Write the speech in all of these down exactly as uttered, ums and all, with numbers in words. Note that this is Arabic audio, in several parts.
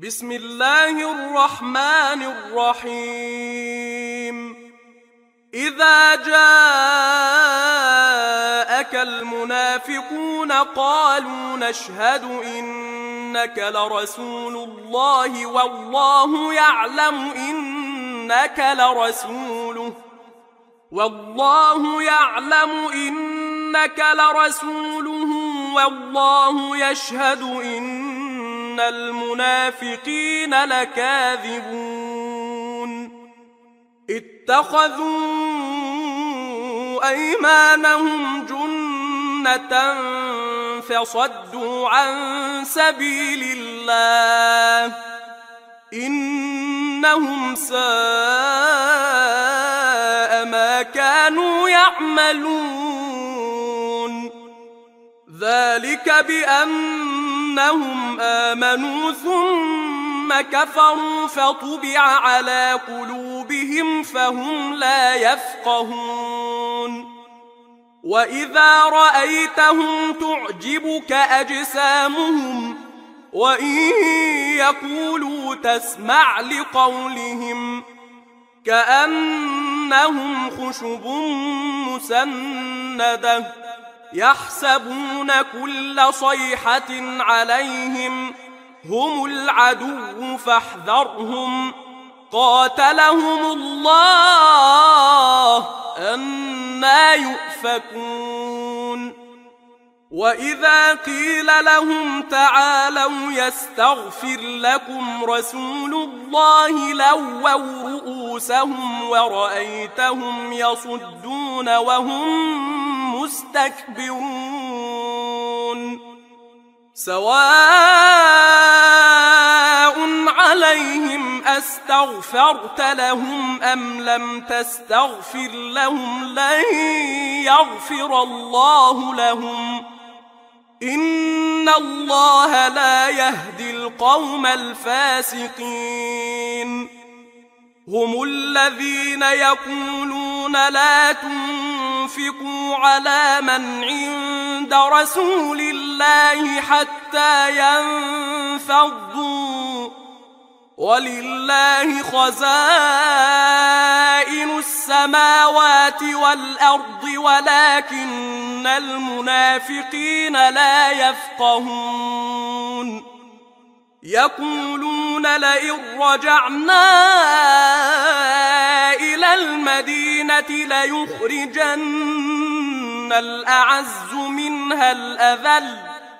بسم الله الرحمن الرحيم. إذا جاءك المنافقون قالوا نشهد إنك لرسول الله والله يعلم إنك لرسوله والله يعلم إنك لرسوله والله يشهد إن المنافقين لكاذبون. اتخذوا أيمانهم جنة فصدوا عن سبيل الله إنهم ساء ما كانوا يعملون. ذلك بأنهم آمنوا ثم كفروا فطبع على قلوبهم فهم لا يفقهون. وإذا رأيتهم تعجبك أجسامهم وإن يقولوا تسمع لقولهم كأنهم خشب مسندة يحسبون كل صيحة عليهم هم العدو فاحذرهم قاتلهم الله أنى يؤفكون. وإذا قيل لهم تعالوا يستغفر لكم رسول الله لووا رؤوسهم ورأيتهم يصدون وهم مستكبرون. سواء عليهم أستغفرت لهم أم لم تستغفر لهم لن يغفر الله لهم إن الله لا يهدي القوم الفاسقين. هم الذين يقولون لا تنفقوا على من عند رسول الله حتى ينفضوا ولله خزائن السماوات والأرض ولكن المنافقين لا يفقهون. يقولون لئن رجعنا إلى المدينة ليخرجن الأعز منها الأذل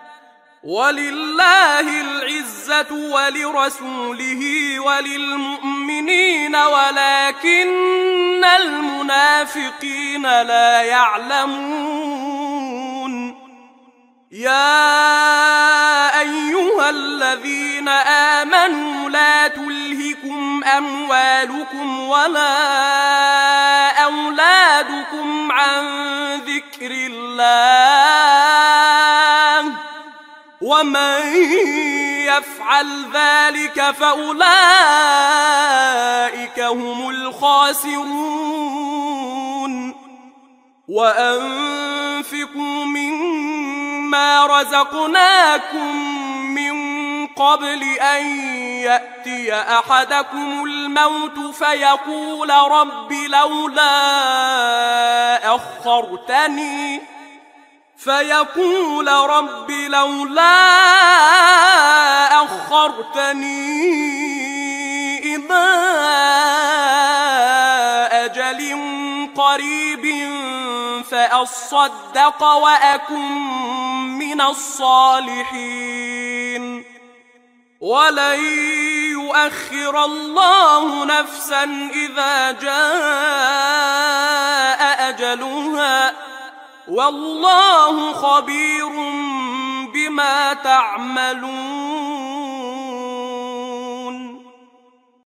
ولله العزة ولرسوله وللمؤمنين ولكن المنافقين لا يعلمون. يا أيها الذين آمنوا لا تلهكم أموالكم ولا أولادكم عن ذكر الله ومن يفعل ذلك فأولئك هم الخاسرون. وأنفقوا مما رزقناكم من قبل أن يأتي أحدكم الموت فيقول رب لولا أخرتني فيقول رب لولا أخرتني إلى أجل قريب فأصدق وأكن من الصالحين ولن يؤخر الله نفسا إذا جاء أجلها والله خبير بما تعملون.